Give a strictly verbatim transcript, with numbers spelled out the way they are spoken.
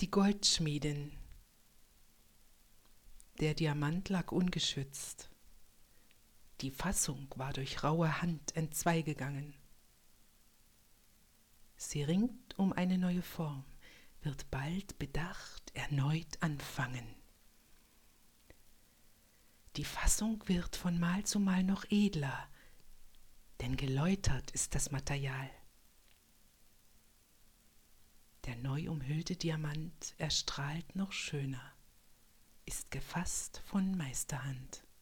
Die Goldschmiedin. Der Diamant lag ungeschützt. Die Fassung war durch raue Hand entzweigegangen. Sie ringt um eine neue Form, wird bald bedacht erneut anfangen. Die Fassung wird von Mal zu Mal noch edler, denn geläutert ist das Material. Der neu umhüllte Diamant erstrahlt noch schöner, ist gefasst von Meisterhand.